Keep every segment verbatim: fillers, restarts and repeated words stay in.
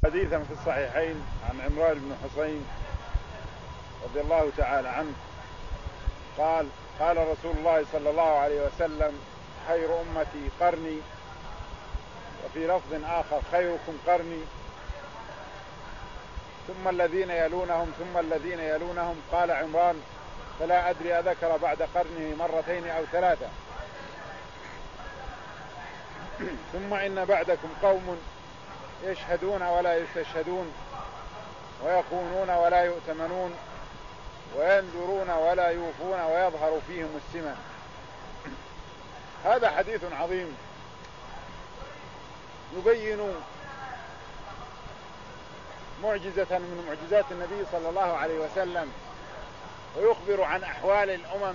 حديثا في الصحيحين عن عمران بن حسين رضي الله تعالى عنه قال قال رسول الله صلى الله عليه وسلم: خير أمتي قرني، وفي لفظ آخر: خيركم قرني، ثم الذين يلونهم ثم الذين يلونهم. قال عمران: فلا أدري أذكر بعد قرنه مرتين أو ثلاثة. ثم إن بعدكم قوم يشهدون ولا يستشهدون، ويخونون ولا يؤتمنون، وينذرون ولا يوفون، ويظهر فيهم السمن. هذا حديث عظيم يبين معجزة من معجزات النبي صلى الله عليه وسلم، ويخبر عن أحوال الأمم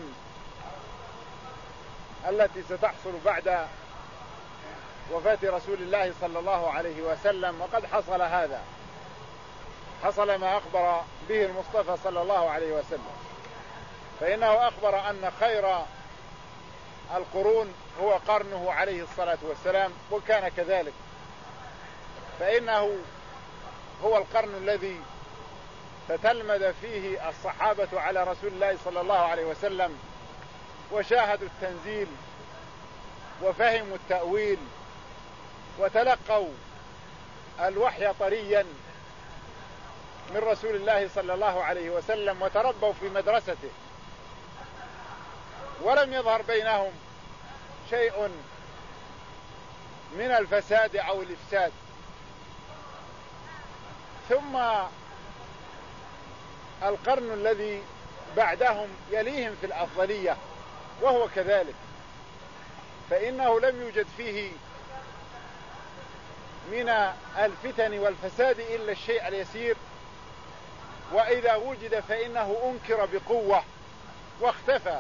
التي ستحصل بعد وفاة رسول الله صلى الله عليه وسلم. وقد حصل هذا، حصل ما أخبر به المصطفى صلى الله عليه وسلم، فإنه أخبر أن خير القرون هو قرنه عليه الصلاة والسلام، وكان كذلك، فإنه هو القرن الذي تتلمذ فيه الصحابة على رسول الله صلى الله عليه وسلم، وشاهدوا التنزيل وفهموا التأويل وتلقوا الوحي طريا من رسول الله صلى الله عليه وسلم، وتربوا في مدرسته، ولم يظهر بينهم شيء من الفساد أو الإفساد. ثم القرن الذي بعدهم يليهم في الأفضلية، وهو كذلك، فإنه لم يوجد فيه من الفتن والفساد إلا الشيء اليسير، وإذا وجد فإنه أنكر بقوة واختفى.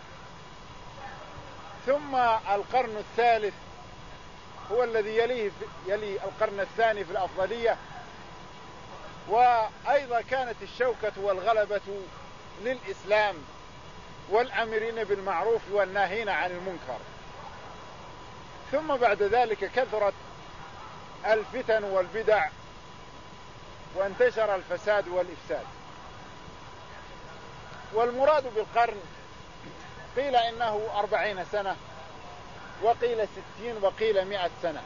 ثم القرن الثالث هو الذي يليه يلي القرن الثاني في الأفضلية، وأيضا كانت الشوكة والغلبة للإسلام والأمرين بالمعروف والناهين عن المنكر. ثم بعد ذلك كثرت الفتن والبدع، وانتشر الفساد والإفساد. والمراد بالقرن قيل إنه أربعين سنة، وقيل ستين، وقيل مئة سنة.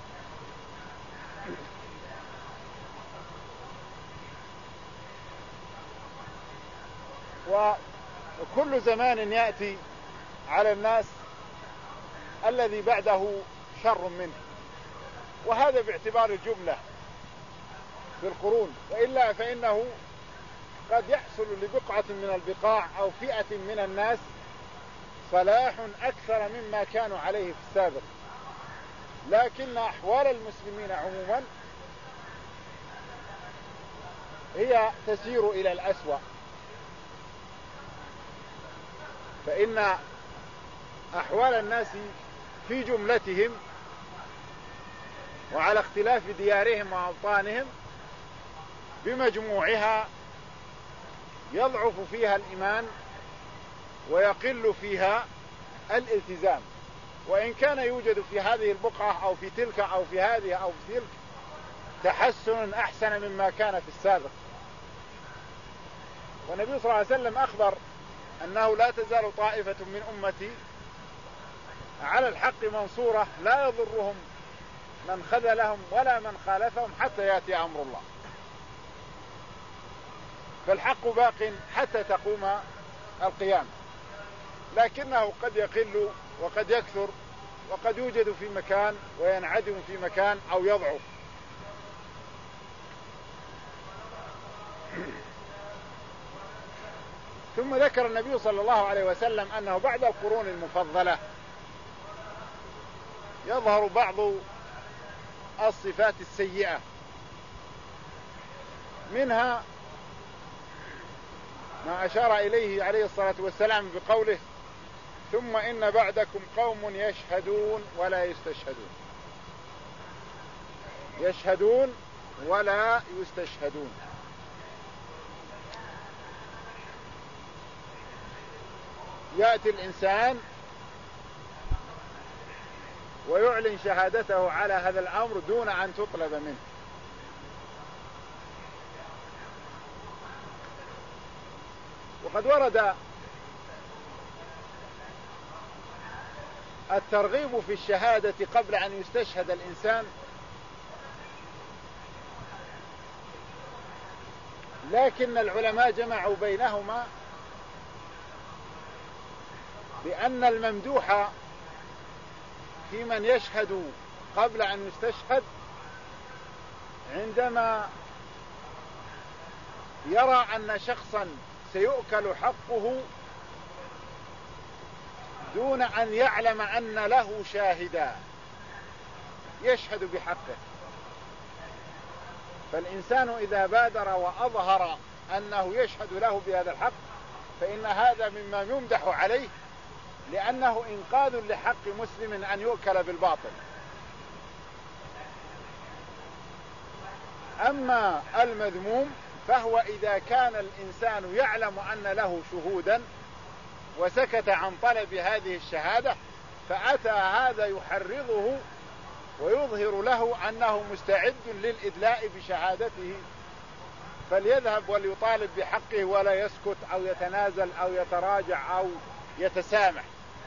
وكل زمان يأتي على الناس الذي بعده شر منه، وهذا باعتبار الجملة في القرون، وإلا فإنه قد يحصل لبقعة من البقاع أو فئة من الناس صلاح أكثر مما كانوا عليه في السابق، لكن أحوال المسلمين عموما هي تسير إلى الأسوأ، فإن أحوال الناس في جملتهم وعلى اختلاف ديارهم وأوطانهم بمجموعها يضعف فيها الإيمان ويقل فيها الالتزام، وإن كان يوجد في هذه البقعة أو في تلك أو في هذه أو في تلك تحسن أحسن مما كان في السابق. والنبي صلى الله عليه وسلم أخبر أنه لا تزال طائفة من أمتي على الحق منصورة، لا يضرهم من خذلهم ولا من خالفهم حتى يأتي أمر الله. فالحق باق حتى تقوم القيامة، لكنه قد يقل وقد يكثر، وقد يوجد في مكان وينعدم في مكان أو يضعف. ثم ذكر النبي صلى الله عليه وسلم أنه بعد القرون المفضلة يظهر بعض الصفات السيئة، منها ما أشار إليه عليه الصلاة والسلام بقوله: ثم إن بعدكم قوم يشهدون ولا يستشهدون. يشهدون ولا يستشهدون. يأتي الإنسان ويعلن شهادته على هذا الأمر دون أن تطلب منه، وقد ورد الترغيب في الشهادة قبل أن يستشهد الإنسان، لكن العلماء جمعوا بينهما بأن الممدوح في من يشهد قبل أن يستشهد عندما يرى أن شخصا سيؤكل حقه دون أن يعلم أن له شاهدا يشهد بحقه. فالإنسان إذا بادر وأظهر أنه يشهد له بهذا الحق فإن هذا مما يمدح عليه، لأنه إنقاذ لحق مسلم أن يؤكل بالباطل. أما المذموم فهو إذا كان الإنسان يعلم أن له شهودا وسكت عن طلب هذه الشهادة، فأتى هذا يحرضه ويظهر له أنه مستعد للإدلاء بشهادته، فليذهب وليطالب بحقه ولا يسكت أو يتنازل أو يتراجع أو يتسامح.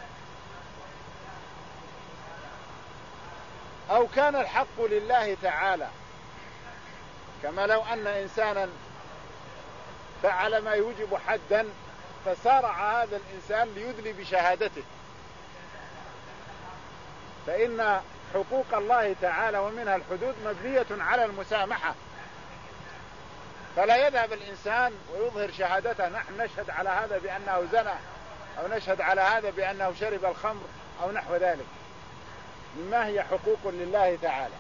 أو كان الحق لله تعالى، كما لو أن إنسانا فعل ما يوجب حدا فسارع هذا الإنسان ليدلي بشهادته، فإن حقوق الله تعالى ومنها الحدود مبنية على المسامحة، فلا يذهب الإنسان ويظهر شهادته، نحن نشهد على هذا بأنه زنى أو نشهد على هذا بأنه شرب الخمر أو نحو ذلك، مما هي حقوق لله تعالى.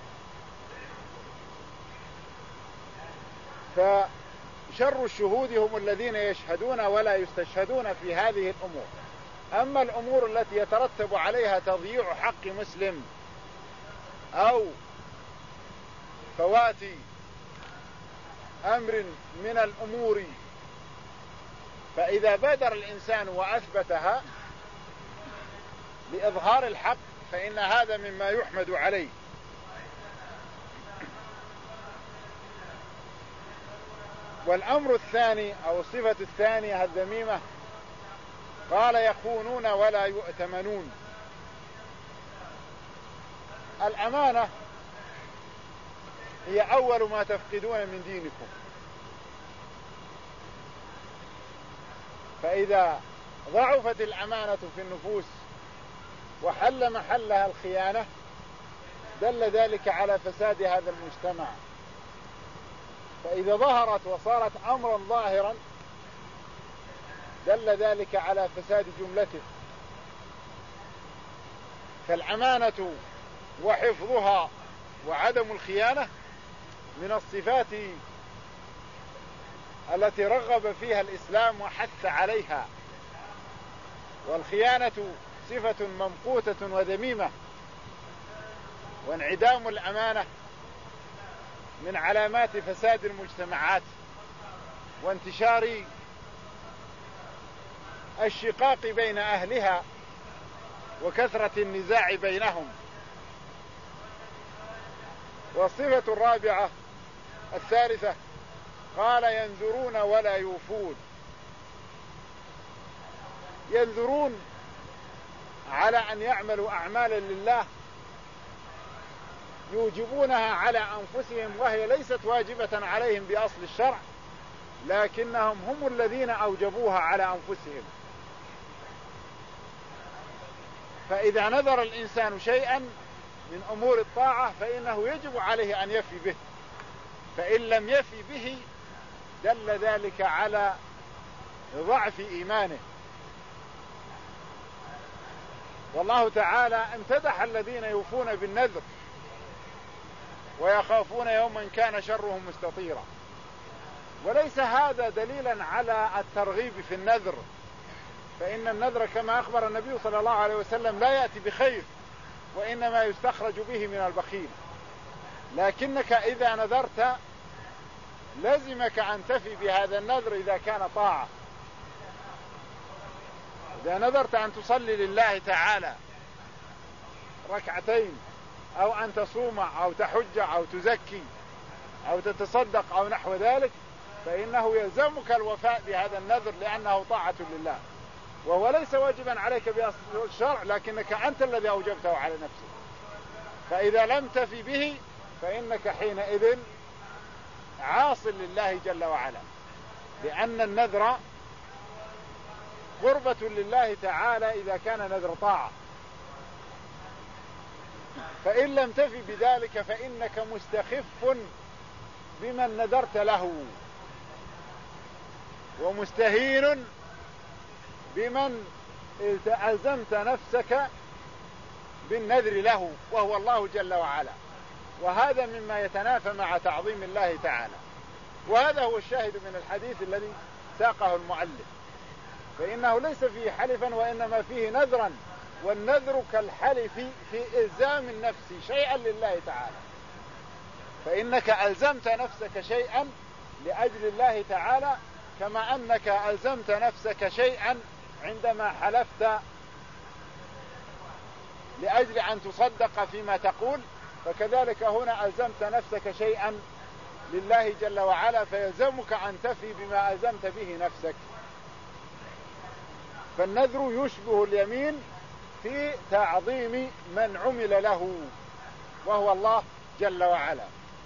فشر الشهود هم الذين يشهدون ولا يستشهدون في هذه الأمور. أما الأمور التي يترتب عليها تضييع حق مسلم أو فوات أمر من الأمور، فإذا بادر الإنسان وأثبتها لإظهار الحق فإن هذا مما يحمد عليه. والأمر الثاني أو الصفة الثانية الذميمة قال يخونون ولا يؤتمنون. الأمانة هي أول ما تفقدون من دينكم، فإذا ضعفت الأمانة في النفوس وحل محلها الخيانة دل ذلك على فساد هذا المجتمع. فإذا ظهرت وصارت أمرا ظاهرا دل ذلك على فساد جملته. فالأمانة وحفظها وعدم الخيانة من الصفات التي رغب فيها الإسلام وحث عليها، والخيانة صفة ممقوتة وذميمة. وانعدام الأمانة من علامات فساد المجتمعات وانتشار الشقاق بين أهلها وكثرة النزاع بينهم. والصفة الرابعة الثالثة قال ينذرون ولا يوفون. ينذرون على أن يعملوا أعمالا لله يوجبونها على أنفسهم وهي ليست واجبة عليهم بأصل الشرع، لكنهم هم الذين أوجبوها على أنفسهم. فإذا نذر الإنسان شيئا من أمور الطاعة فإنه يجب عليه أن يفي به، فإن لم يفي به دل ذلك على ضعف إيمانه. والله تعالى امتدح الذين يوفون بالنذر ويخافون يوما كان شره مستطيرا، وليس هذا دليلا على الترغيب في النذر، فإن النذر كما أخبر النبي صلى الله عليه وسلم لا يأتي بخير، وإنما يستخرج به من البخيل. لكنك إذا نذرت لازمك أن تفي بهذا النذر إذا كان طاعة. إذا نذرت أن تصلي لله تعالى ركعتين أو أن تصوم أو تحج أو تزكي أو تتصدق أو نحو ذلك، فإنه يلزمك الوفاء بهذا النذر لأنه طاعة لله، وهو ليس واجبا عليك بأصل الشرع، لكنك أنت الذي أوجبته على نفسك. فإذا لم تفي به فإنك حينئذ عاص لله جل وعلا، لأن النذر قربة لله تعالى إذا كان نذر طاعة. فإن لم تفي بذلك فإنك مستخف بمن نذرت له، ومستهين بمن ألزمت نفسك بالنذر له، وهو الله جل وعلا. وهذا مما يتنافى مع تعظيم الله تعالى. وهذا هو الشاهد من الحديث الذي ساقه المؤلف، فإنه ليس فيه حلفا وإنما فيه نذرا، والنذر كالحلف في إلزام النفس شيئا لله تعالى. فإنك ألزمت نفسك شيئا لأجل الله تعالى، كما أنك ألزمت نفسك شيئا عندما حلفت لأجل أن تصدق فيما تقول، فكذلك هنا ألزمت نفسك شيئا لله جل وعلا، فيلزمك أن تفي بما ألزمت به نفسك. فالنذر يشبه اليمين في تعظيم من عمل له، وهو الله جل وعلا.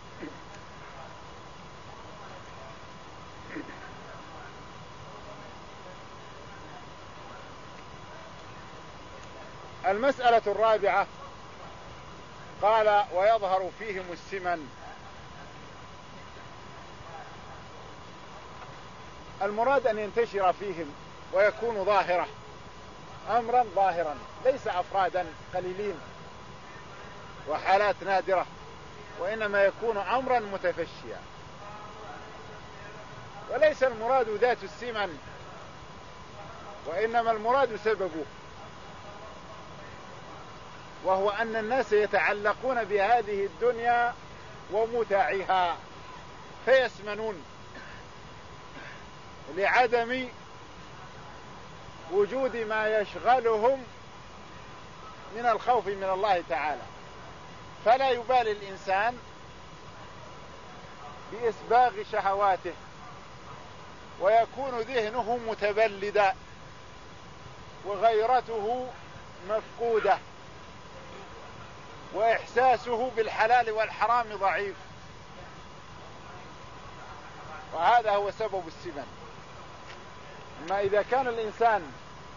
المسألة الرابعة قال: ويظهر فيهم السمن. المراد أن ينتشر فيهم ويكون ظاهرة، أمرا ظاهرا، ليس أفرادا قليلين وحالات نادرة، وإنما يكون أمرا متفشيا. وليس المراد ذات السمن، وإنما المراد سببه، وهو أن الناس يتعلقون بهذه الدنيا ومتاعها فيسمنون لعدم وجود ما يشغلهم من الخوف من الله تعالى. فلا يبالي الإنسان بإسباغ شهواته، ويكون ذهنه متبلدا وغيرته مفقودة وإحساسه بالحلال والحرام ضعيف، وهذا هو سبب السمن. أما إذا كان الإنسان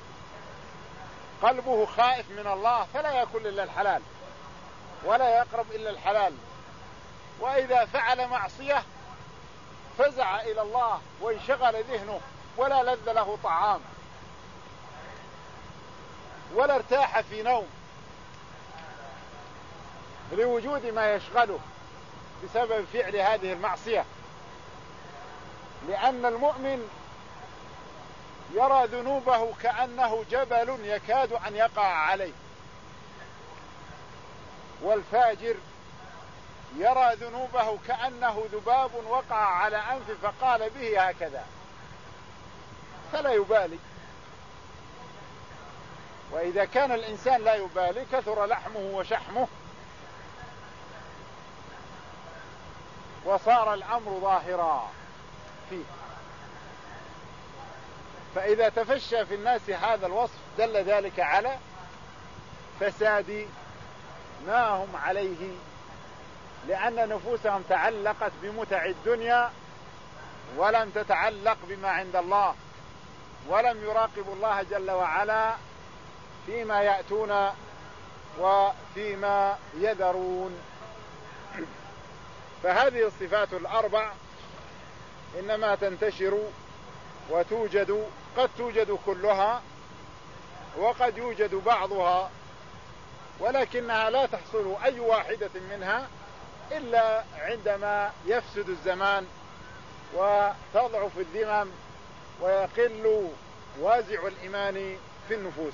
قلبه خائف من الله فلا يأكل إلا الحلال ولا يقرب إلا الحلال، وإذا فعل معصية فزع إلى الله وانشغل ذهنه ولا لذ له طعام ولا ارتاح في نوم لوجود ما يشغله بسبب فعل هذه المعصية. لأن المؤمن يرى ذنوبه كأنه جبل يكاد أن يقع عليه، والفاجر يرى ذنوبه كأنه ذباب وقع على أنف فقال به هكذا، فلا يبالي. وإذا كان الإنسان لا يبالي كثر لحمه وشحمه وصار الأمر ظاهرا فيه. فإذا تفشى في الناس هذا الوصف دل ذلك على فساد ما هم عليه، لأن نفوسهم تعلقت بمتع الدنيا ولم تتعلق بما عند الله، ولم يراقبوا الله جل وعلا فيما يأتون وفيما يذرون. فهذه الصفات الأربع إنما تنتشر وتوجد، قد توجد كلها وقد يوجد بعضها، ولكنها لا تحصل أي واحدة منها إلا عندما يفسد الزمان وتضعف الذمم ويقل وازع الإيمان في النفوس.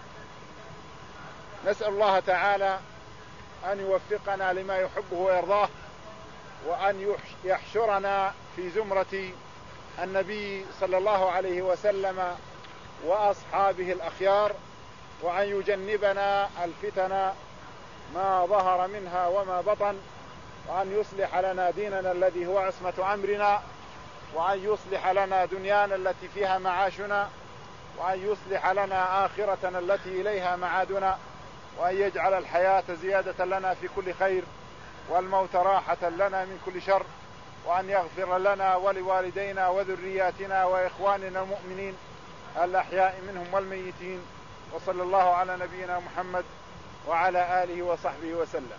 نسأل الله تعالى أن يوفقنا لما يحبه ويرضاه، وأن يحشرنا في زمرة النبي صلى الله عليه وسلم وأصحابه الأخيار، وأن يجنبنا الفتن ما ظهر منها وما بطن، وأن يصلح لنا ديننا الذي هو عصمة أمرنا، وأن يصلح لنا دنيانا التي فيها معاشنا، وأن يصلح لنا آخرتنا التي إليها معادنا، وأن يجعل الحياة زيادة لنا في كل خير والموت راحة لنا من كل شر، وأن يغفر لنا ولوالدينا وذرياتنا وإخواننا المؤمنين الأحياء منهم والميتين. وصلى الله على نبينا محمد وعلى آله وصحبه وسلم.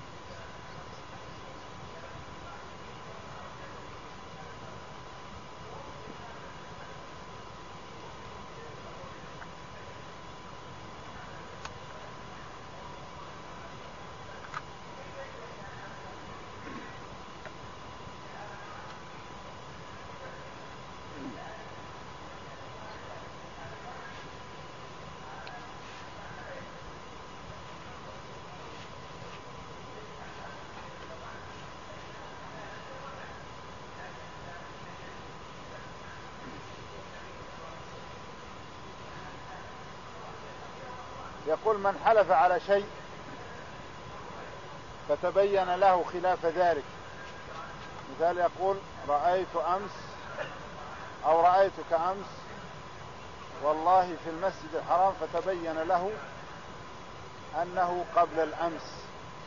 يقول: من حلف على شيء فتبين له خلاف ذلك، مثال يقول: رأيت أمس أو رأيتك أمس والله في المسجد الحرام، فتبين له أنه قبل الأمس،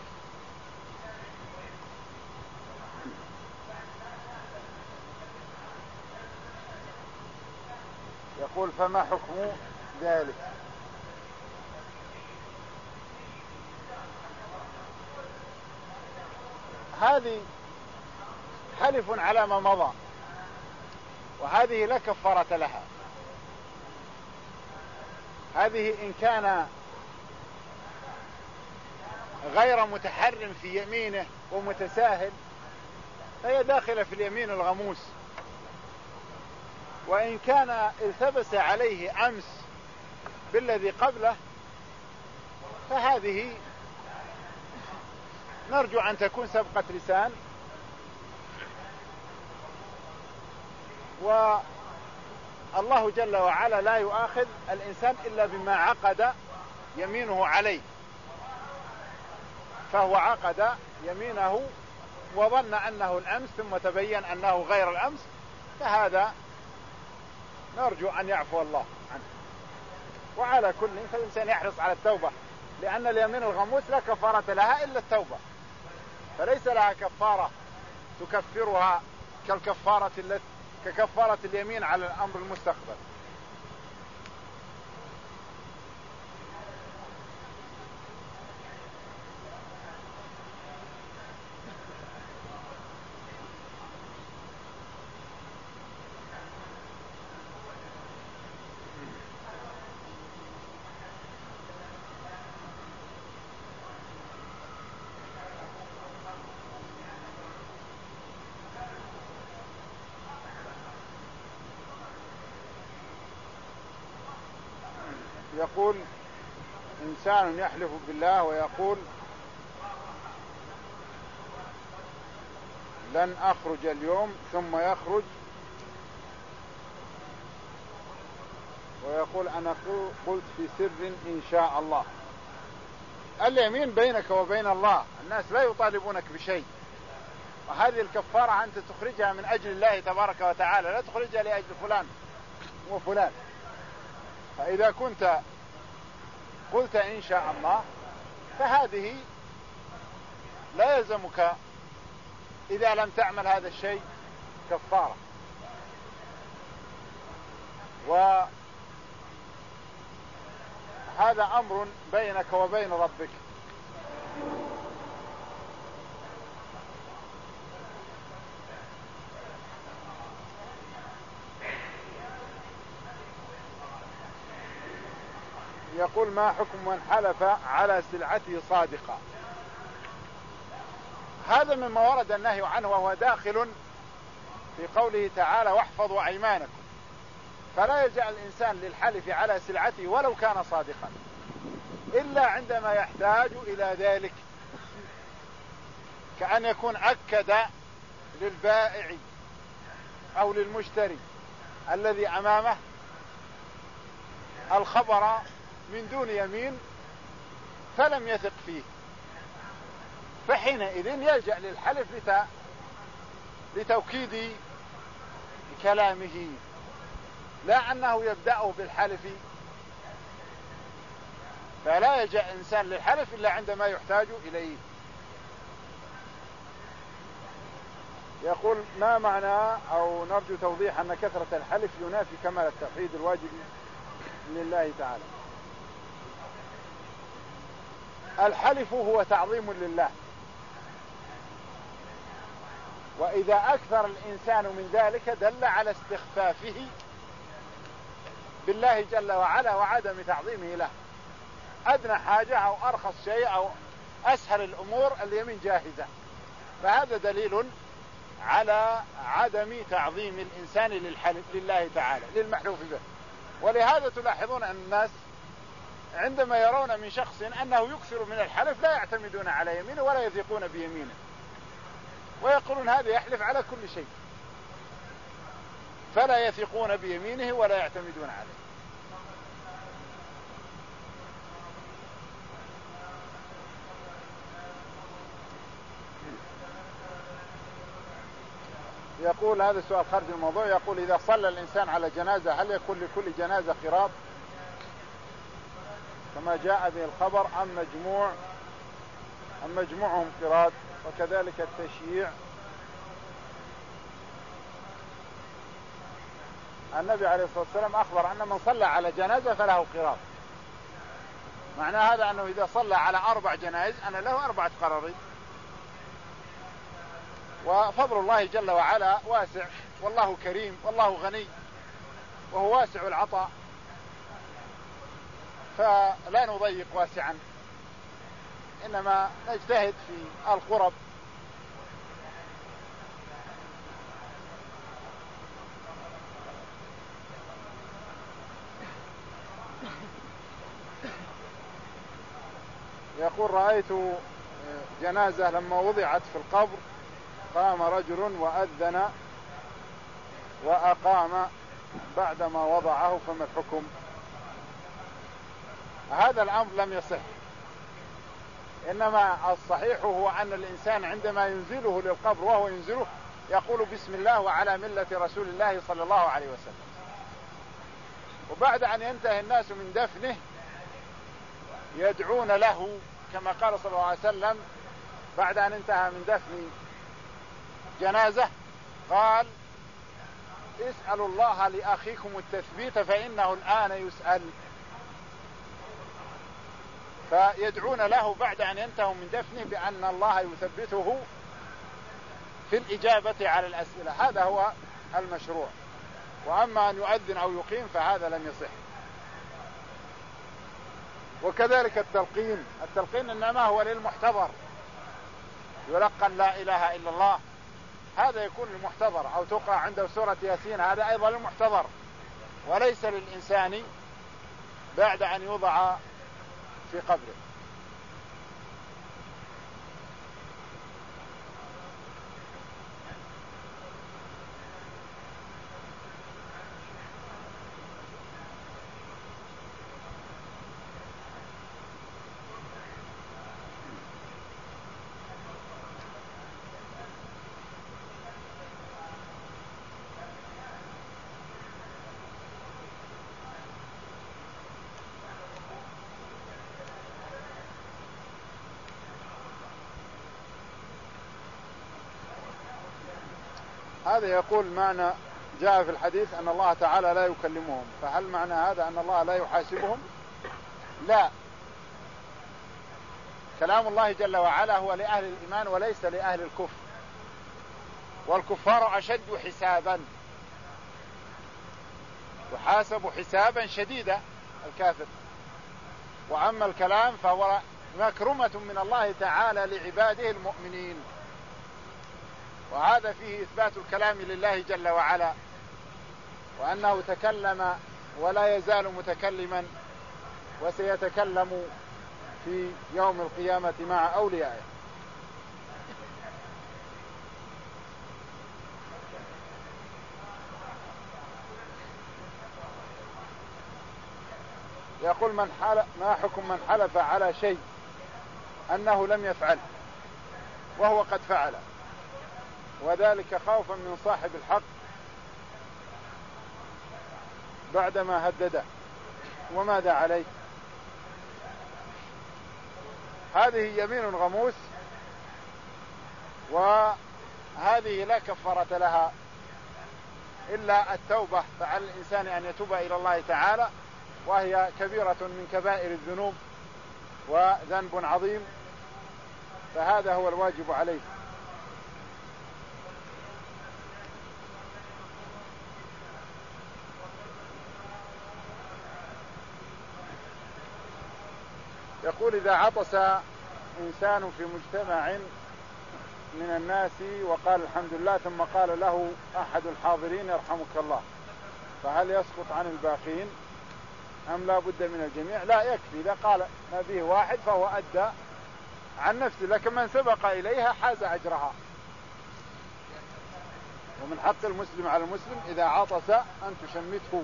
يقول: فما حكم ذلك؟ هذه حلف على ما مضى، وهذه لا كفارة لها. هذه إن كان غير متحرم في يمينه ومتساهل فهي داخلة في اليمين الغموس، وإن كان التبس عليه أمس بالذي قبله فهذه نرجو أن تكون سبقة لسان، والله جل وعلا لا يؤاخذ الإنسان إلا بما عقد يمينه عليه، فهو عقد يمينه وظن أنه الأمس ثم تبين أنه غير الأمس، فهذا نرجو أن يعفو الله عنه. وعلى كل فالإنسان يحرص على التوبة، لأن اليمين الغموس لا كفارة لها إلا التوبة، فليس لها كفارة تكفرها كالكفارة التي ككفارة اليمين على الأمر المستقبل. يقول: إنسان يحلف بالله ويقول: لن أخرج اليوم، ثم يخرج ويقول: أنا قلت في سر إن شاء الله. اليمين بينك وبين الله، الناس لا يطالبونك بشيء، وهذه الكفارة أنت تخرجها من أجل الله تبارك وتعالى، لا تخرجها لأجل فلان وفلان. فإذا كنت قلت إن شاء الله فهذه لا يلزمك إذا لم تعمل هذا الشيء كفارة. وهذا أمر بينك وبين ربك. يقول: ما حكم من حلف على سلعته صادقة؟ هذا مما ورد النهي عنه، وهو داخل في قوله تعالى: واحفظوا أيمانكم. فلا يلجأ الإنسان للحلف على سلعته ولو كان صادقا، إلا عندما يحتاج إلى ذلك، كأن يكون أكد للبائع أو للمشتري الذي أمامه الخبر من دون يمين فلم يثق فيه، فحينئذ يلجأ للحلف لتوكيد كلامه، لا أنه يبدأه بالحلف، فلا يلجأ إنسان للحلف إلا عندما يحتاج إليه. يقول ما معنى أو نرجو توضيح أن كثرة الحلف ينافي كمال التوحيد الواجب لله تعالى. الحلف هو تعظيم لله، وإذا أكثر الإنسان من ذلك دل على استخفافه بالله جل وعلا وعدم تعظيمه له. أدنى حاجة أو أرخص شيء أو أسهل الأمور اليمين جاهزة، فهذا دليل على عدم تعظيم الإنسان للحلف لله تعالى للمحلوف به. ولهذا تلاحظون أن الناس عندما يرون من شخص أنه يكثر من الحلف لا يعتمدون على يمينه ولا يثقون بيمينه، ويقولون هذا يحلف على كل شيء، فلا يثقون بيمينه ولا يعتمدون عليه. يقول هذا السؤال خارج الموضوع، يقول إذا صلى الإنسان على جنازة هل يكون لكل جنازة قراط كما جاء به الخبر أم مجموع أم مجموعهم قراط؟ وكذلك التشييع. النبي عليه الصلاة والسلام أخبر أن من صلى على جنازة فله قراط، معنى هذا أنه إذا صلى على أربع جنائز أنا له أربعة قراريط. وفضل الله جل وعلا واسع، والله كريم والله غني وهو واسع العطاء، فلا نضيق واسعا، إنما نجتهد في القرب. يقول رأيت جنازة لما وضعت في القبر قام رجل وأذن وأقام بعدما وضعه، فما الحكم؟ هذا الأمر لم يصح، إنما الصحيح هو أن الإنسان عندما ينزله للقبر وهو ينزله يقول بسم الله وعلى ملة رسول الله صلى الله عليه وسلم، وبعد أن ينتهي الناس من دفنه يدعون له كما قال صلى الله عليه وسلم بعد أن انتهى من دفن جنازة قال اسألوا الله لأخيكم التثبيت فإنه الآن يسأل. فيدعون له بعد أن ينتهوا من دفنه بأن الله يثبته في الإجابة على الأسئلة، هذا هو المشروع. وأما أن يؤذن أو يقيم فهذا لم يصح. وكذلك التلقين، التلقين إنما هو للمحتضر، يلقن لا إله إلا الله، هذا يكون للمحتضر، أو تقرأ عنده سورة ياسين، هذا أيضا للمحتضر وليس للإنسان بعد أن يوضع في قبره. هذا يقول معنى جاء في الحديث أن الله تعالى لا يكلمهم، فهل معنى هذا أن الله لا يحاسبهم؟ لا، كلام الله جل وعلا هو لأهل الإيمان وليس لأهل الكفر، والكفار أشد حسابا، يحاسب حسابا شديدا الكافر. وأما الكلام فهو مكرمة من الله تعالى لعباده المؤمنين، وهذا فيه إثبات الكلام لله جل وعلا، وأنه تكلم ولا يزال متكلما وسيتكلم في يوم القيامة مع أوليائه. يقول من حلف ما حكم من حلف على شيء أنه لم يفعل وهو قد فعل، وذلك خوفا من صاحب الحق بعدما هدده، وماذا عليه؟ هذه يمين غموس، وهذه لا كفارة لها إلا التوبة، فعلى الإنسان أن يتوب إلى الله تعالى، وهي كبيرة من كبائر الذنوب وذنب عظيم، فهذا هو الواجب عليه. يقول: إذا عطس إنسان في مجتمع من الناس وقال الحمد لله، ثم قال له أحد الحاضرين يرحمك الله، فهل يسقط عن الباقين أم لا بد من الجميع؟ لا، يكفي إذا قال ما به واحد فهو أدى عن نفسه، لكن من سبق إليها حاز أجرها. ومن حق المسلم على المسلم إذا عطس أن تشمته.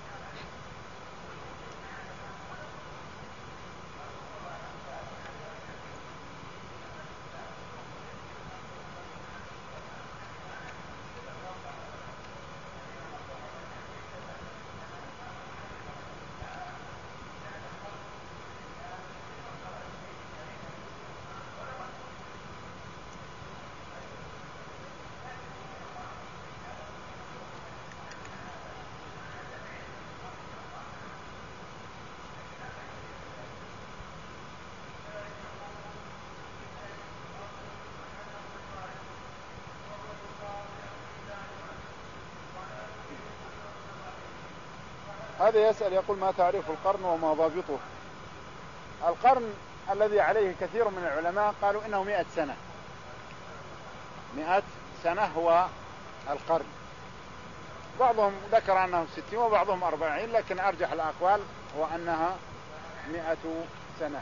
هذا يسأل يقول: ما تعريف القرن وما ضابطه؟ القرن الذي عليه كثير من العلماء قالوا إنه مئة سنة، مئة سنة هو القرن. بعضهم ذكر أنه ستين وبعضهم أربعين، لكن أرجح الأقوال هو أنها مئة سنة.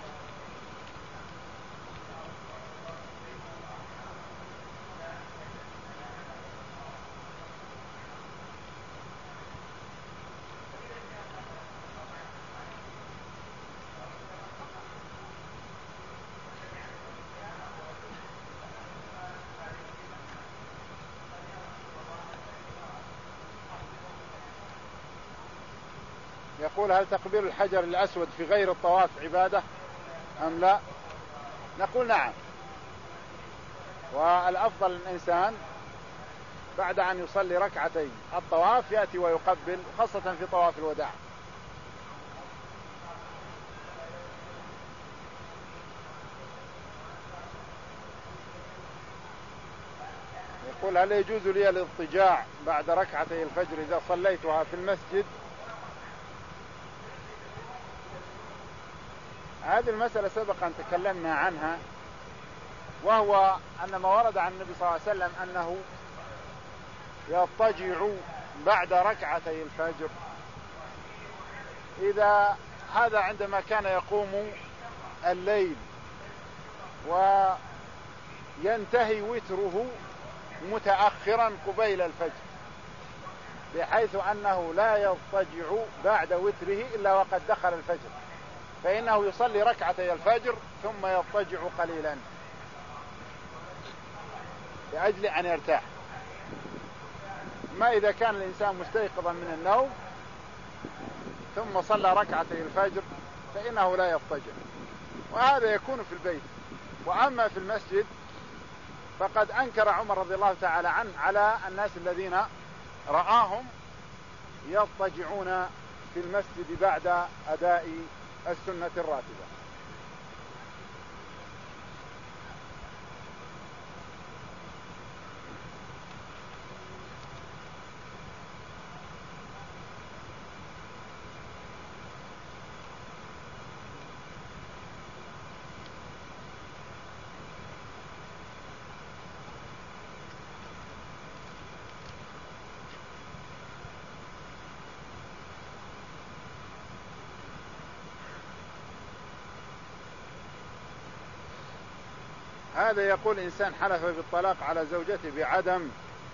يقول: هل تقبيل الحجر الأسود في غير الطواف عبادة أم لا؟ نقول نعم، والأفضل الإنسان بعد أن يصلي ركعتي الطواف يأتي ويقبل، خاصة في طواف الوداع. يقول: هل يجوز لي الاضطجاع بعد ركعتي الفجر إذا صليتها في المسجد؟ هذه المسألة سبق أن تكلمنا عنها، وهو أن ما ورد عن النبي صلى الله عليه وسلم أنه يضطجع بعد ركعتي الفجر، إذا هذا عندما كان يقوم الليل وينتهي وتره متأخرا قبيل الفجر، بحيث أنه لا يضطجع بعد وتره إلا وقد دخل الفجر، فإنه يصلي ركعتي الفجر ثم يضطجع قليلا لأجل أن يرتاح. ما إذا كان الإنسان مستيقظا من النوم ثم صلى ركعتي الفجر فإنه لا يضطجع، وهذا يكون في البيت. وأما في المسجد فقد أنكر عمر رضي الله تعالى عنه على الناس الذين رآهم يضطجعون في المسجد بعد أداء السنة الراتبة. هذا يقول: إنسان حلف بالطلاق على زوجته بعدم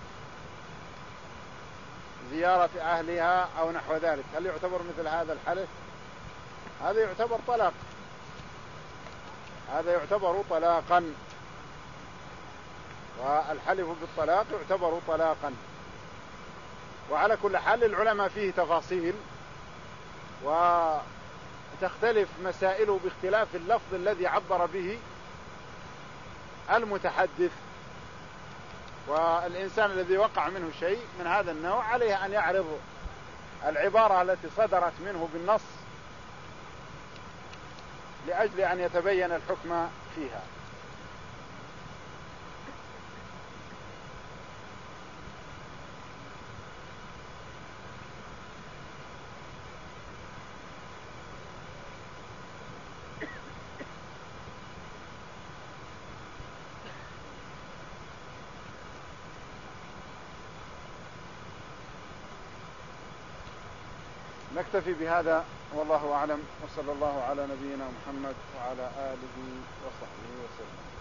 زيارة أهلها أو نحو ذلك، هل يعتبر مثل هذا الحلف؟ هذا يعتبر طلاق، هذا يعتبر طلاقا، والحلف بالطلاق يعتبر طلاقا. وعلى كل حال العلماء فيه تفاصيل، وتختلف مسائله باختلاف اللفظ الذي عبر به المتحدث. والإنسان الذي وقع منه شيء من هذا النوع عليه أن يعرض العبارة التي صدرت منه بالنص لأجل أن يتبين الحكم فيها. نكتفي بهذا والله أعلم، وصلى الله على نبينا محمد وعلى آله وصحبه وسلم.